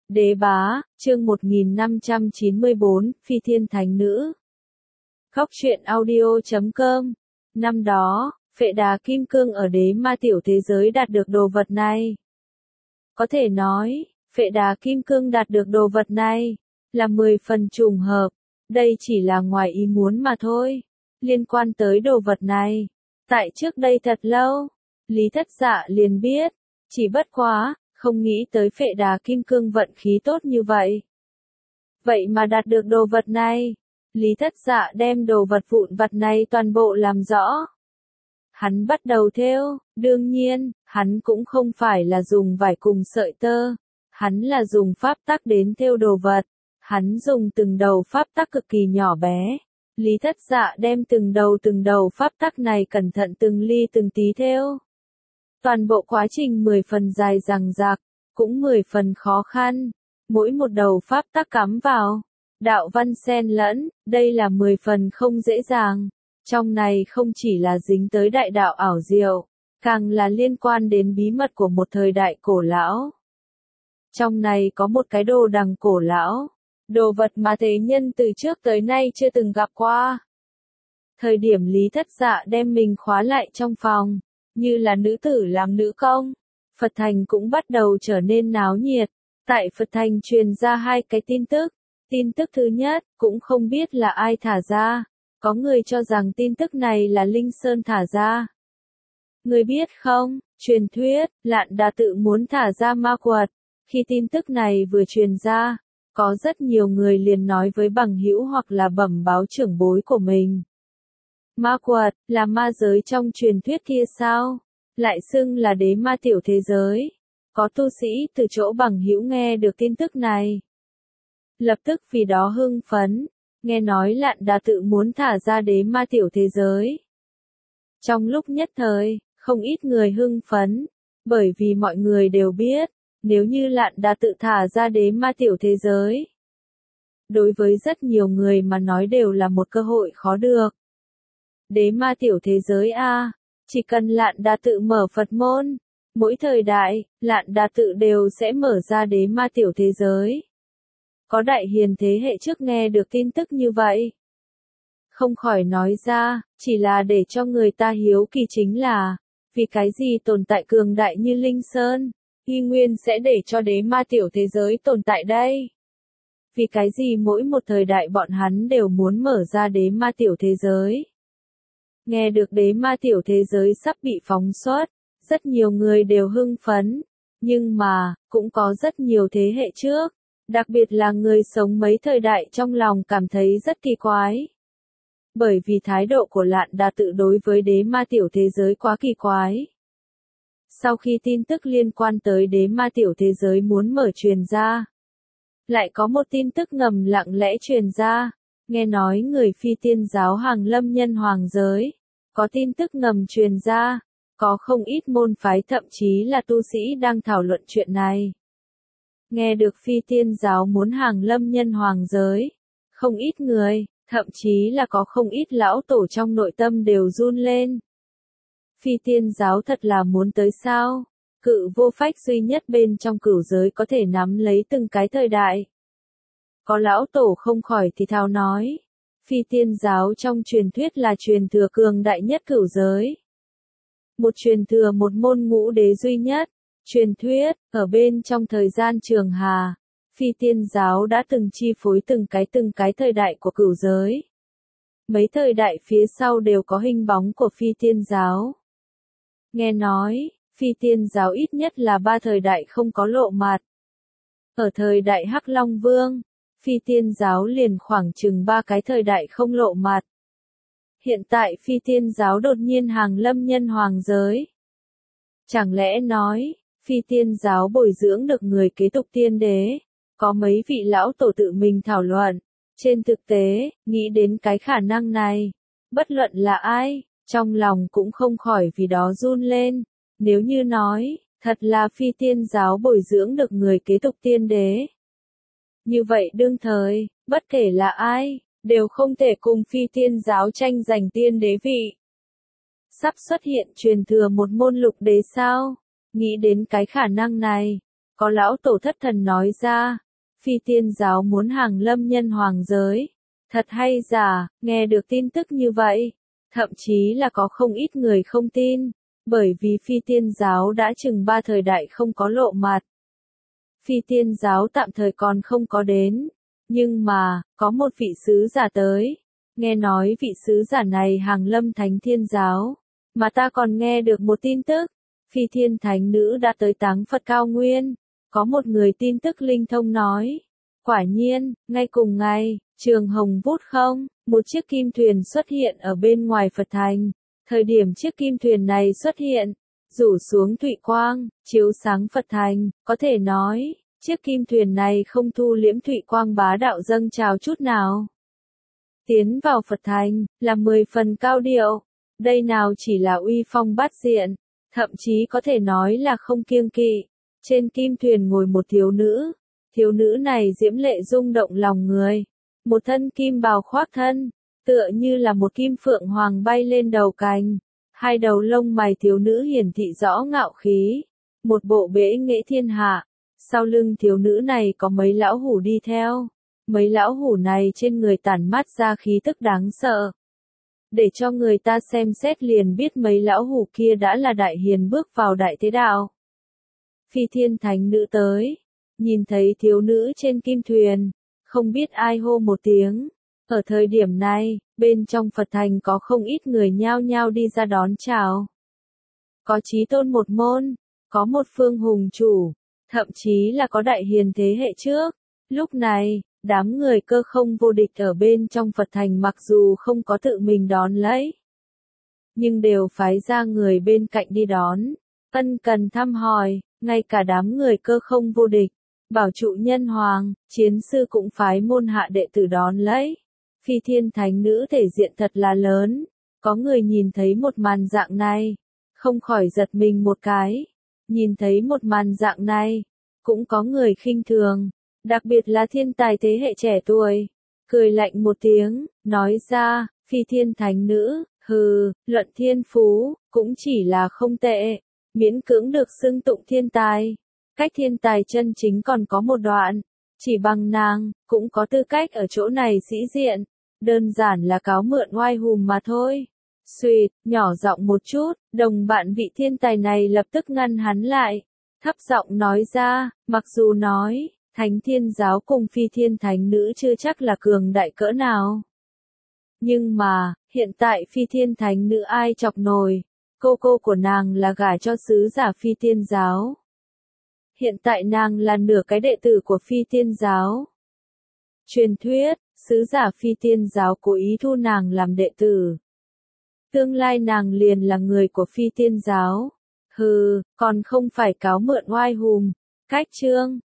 Đế bá, chương 1594, Phi Thiên Thánh Nữ. Góc truyện audio.com. Năm đó, Phệ Đà Kim Cương ở Đế Ma Tiểu thế giới đạt được đồ vật này. Có thể nói, Phệ Đà Kim Cương đạt được đồ vật này, là 10 phần trùng hợp. Đây chỉ là ngoài ý muốn mà thôi. Liên quan tới đồ vật này, tại trước đây thật lâu, Lý Thất Dạ liền biết, chỉ bất quá, không nghĩ tới Phệ Đà Kim Cương vận khí tốt như vậy. Vậy mà đạt được đồ vật này, Lý Thất Dạ đem đồ vật vụn vặt này toàn bộ làm rõ. Hắn bắt đầu thêu, đương nhiên, hắn cũng không phải là dùng vải cùng sợi tơ, hắn là dùng pháp tắc đến thêu đồ vật, hắn dùng từng đầu pháp tắc cực kỳ nhỏ bé. Lý Thất Dạ đem từng đầu pháp tắc này cẩn thận từng ly từng tí thêu. Toàn bộ quá trình 10 phần dài dằng dặc, cũng 10 phần khó khăn, mỗi một đầu pháp tắc cắm vào, đạo văn xen lẫn, đây là 10 phần không dễ dàng. Trong này không chỉ là dính tới đại đạo ảo diệu, càng là liên quan đến bí mật của một thời đại cổ lão. Trong này có một cái đồ đằng cổ lão, đồ vật mà thế nhân từ trước tới nay chưa từng gặp qua. Thời điểm Lý Thất Dạ đem mình khóa lại trong phòng, như là nữ tử làm nữ công, Phật Thành cũng bắt đầu trở nên náo nhiệt. Tại Phật Thành truyền ra hai cái tin tức. Tin tức thứ nhất, cũng không biết là ai thả ra. Có người cho rằng tin tức này là Linh Sơn thả ra. Người biết không, truyền thuyết, Lạn Đà tự muốn thả ra ma quật. Khi tin tức này vừa truyền ra, có rất nhiều người liền nói với bằng hữu hoặc là bẩm báo trưởng bối của mình. Ma quật, là ma giới trong truyền thuyết kia sao? Lại xưng là đế ma tiểu thế giới. Có tu sĩ từ chỗ bằng hữu nghe được tin tức này, lập tức vì đó hưng phấn, nghe nói Lạn Đà tự muốn thả ra đế ma tiểu thế giới. Trong lúc nhất thời, không ít người hưng phấn, bởi vì mọi người đều biết, nếu như Lạn Đà tự thả ra đế ma tiểu thế giới, đối với rất nhiều người mà nói đều là một cơ hội khó được. Đế ma tiểu thế giới a, chỉ cần Lạn Đà tự mở Phật môn, mỗi thời đại, Lạn Đà tự đều sẽ mở ra đế ma tiểu thế giới. Có đại hiền thế hệ trước nghe được tin tức như vậy, không khỏi nói ra, chỉ là để cho người ta hiếu kỳ chính là, vì cái gì tồn tại cường đại như Linh Sơn, y nguyên sẽ để cho đế ma tiểu thế giới tồn tại đây. Vì cái gì mỗi một thời đại bọn hắn đều muốn mở ra đế ma tiểu thế giới. Nghe được đế ma tiểu thế giới sắp bị phóng xuất, rất nhiều người đều hưng phấn, nhưng mà, cũng có rất nhiều thế hệ trước, đặc biệt là người sống mấy thời đại trong lòng cảm thấy rất kỳ quái. Bởi vì thái độ của Lạn Đà tự đối với đế ma tiểu thế giới quá kỳ quái. Sau khi tin tức liên quan tới đế ma tiểu thế giới muốn mở truyền ra, lại có một tin tức ngầm lặng lẽ truyền ra, nghe nói người Phi Tiên giáo Hàng Lâm nhân hoàng giới, có tin tức ngầm truyền ra, có không ít môn phái thậm chí là tu sĩ đang thảo luận chuyện này. Nghe được Phi Tiên giáo muốn Hàng Lâm nhân hoàng giới, không ít người, thậm chí là có không ít lão tổ trong nội tâm đều run lên. Phi Tiên giáo thật là muốn tới sao? Cự vô phách duy nhất bên trong cửu giới có thể nắm lấy từng cái thời đại. Có lão tổ không khỏi thì thào nói, Phi Tiên giáo trong truyền thuyết là truyền thừa cường đại nhất cửu giới. Một truyền thừa một môn ngũ đế duy nhất. Truyền thuyết, ở bên trong thời gian trường hà, Phi Tiên giáo đã từng chi phối từng cái thời đại của cửu giới. Mấy thời đại phía sau đều có hình bóng của Phi Tiên giáo. Nghe nói, Phi Tiên giáo ít nhất là 3 thời đại không có lộ mặt. Ở thời đại Hắc Long Vương, Phi Tiên giáo liền khoảng chừng 3 cái thời đại không lộ mặt. Hiện tại Phi Tiên giáo đột nhiên Hàng Lâm nhân hoàng giới. Chẳng lẽ nói, Phi Tiên giáo bồi dưỡng được người kế tục tiên đế, có mấy vị lão tổ tự mình thảo luận. Trên thực tế, nghĩ đến cái khả năng này, bất luận là ai, trong lòng cũng không khỏi vì đó run lên. Nếu như nói, thật là Phi Tiên giáo bồi dưỡng được người kế tục tiên đế. Như vậy đương thời, bất kể là ai, đều không thể cùng Phi Tiên giáo tranh giành tiên đế vị. Sắp xuất hiện truyền thừa một môn lục đế sao? Nghĩ đến cái khả năng này, có lão tổ thất thần nói ra, Phi Tiên giáo muốn hàng lâm nhân hoàng giới. Thật hay giả, nghe được tin tức như vậy, thậm chí là có không ít người không tin, bởi vì Phi Tiên giáo đã chừng 3 thời đại không có lộ mặt. Phi Tiên giáo tạm thời còn không có đến, nhưng mà, có một vị sứ giả tới, nghe nói vị sứ giả này hàng lâm Thánh Thiên giáo, mà ta còn nghe được một tin tức, Phi Thiên Thánh Nữ đã tới Táng Phật Cao Nguyên, có một người tin tức linh thông nói, quả nhiên, ngay cùng ngày, trường hồng vút không, một chiếc kim thuyền xuất hiện ở bên ngoài Phật Thành, thời điểm chiếc kim thuyền này xuất hiện, rủ xuống thụy quang, chiếu sáng Phật Thành, có thể nói, chiếc kim thuyền này không thu liễm thụy quang bá đạo dâng trào chút nào. Tiến vào Phật Thành, là 10 phần cao điệu, đây nào chỉ là uy phong bát diện, thậm chí có thể nói là không kiêng kỵ. Trên kim thuyền ngồi một thiếu nữ này diễm lệ rung động lòng người, một thân kim bào khoác thân, tựa như là một kim phượng hoàng bay lên đầu cành, hai đầu lông mày thiếu nữ hiển thị rõ ngạo khí, một bộ bệ nghệ thiên hạ, sau lưng thiếu nữ này có mấy lão hủ đi theo, mấy lão hủ này trên người tản mát ra khí tức đáng sợ. Để cho người ta xem xét liền biết mấy lão hủ kia đã là đại hiền bước vào đại thế đạo. Phi Thiên Thánh Nữ tới, nhìn thấy thiếu nữ trên kim thuyền, không biết ai hô một tiếng. Ở thời điểm này, bên trong Phật Thành có không ít người nhao nhao đi ra đón chào. Có chí tôn một môn, có một phương hùng chủ, thậm chí là có đại hiền thế hệ trước. Lúc này, đám người cơ không vô địch ở bên trong Phật Thành mặc dù không có tự mình đón lấy, nhưng đều phái ra người bên cạnh đi đón, ân cần thăm hỏi, ngay cả đám người cơ không vô địch, bảo trụ nhân hoàng, chiến sư cũng phái môn hạ đệ tử đón lấy. Phi Thiên Thánh Nữ thể diện thật là lớn, có người nhìn thấy một màn dạng này, không khỏi giật mình một cái, nhìn thấy một màn dạng này, cũng có người khinh thường, đặc biệt là thiên tài thế hệ trẻ tuổi, cười lạnh một tiếng, nói ra, Phi Thiên Thánh Nữ, hừ, luận thiên phú, cũng chỉ là không tệ, miễn cưỡng được xưng tụng thiên tài, cách thiên tài chân chính còn có một đoạn, chỉ bằng nàng, cũng có tư cách ở chỗ này sĩ diện, đơn giản là cáo mượn oai hùm mà thôi. Xuyệt, nhỏ giọng một chút, đồng bạn vị thiên tài này lập tức ngăn hắn lại, thấp giọng nói ra, mặc dù nói, Thánh Thiên giáo cùng Phi Thiên Thánh Nữ chưa chắc là cường đại cỡ nào. Nhưng mà, hiện tại Phi Thiên Thánh Nữ ai chọc nổi, cô của nàng là gả cho sứ giả Phi Thiên giáo. Hiện tại nàng là nửa cái đệ tử của Phi Thiên giáo. Truyền thuyết, sứ giả Phi Thiên giáo cố ý thu nàng làm đệ tử. Tương lai nàng liền là người của Phi Thiên giáo. Hừ, còn không phải cáo mượn oai hùm, cách chương.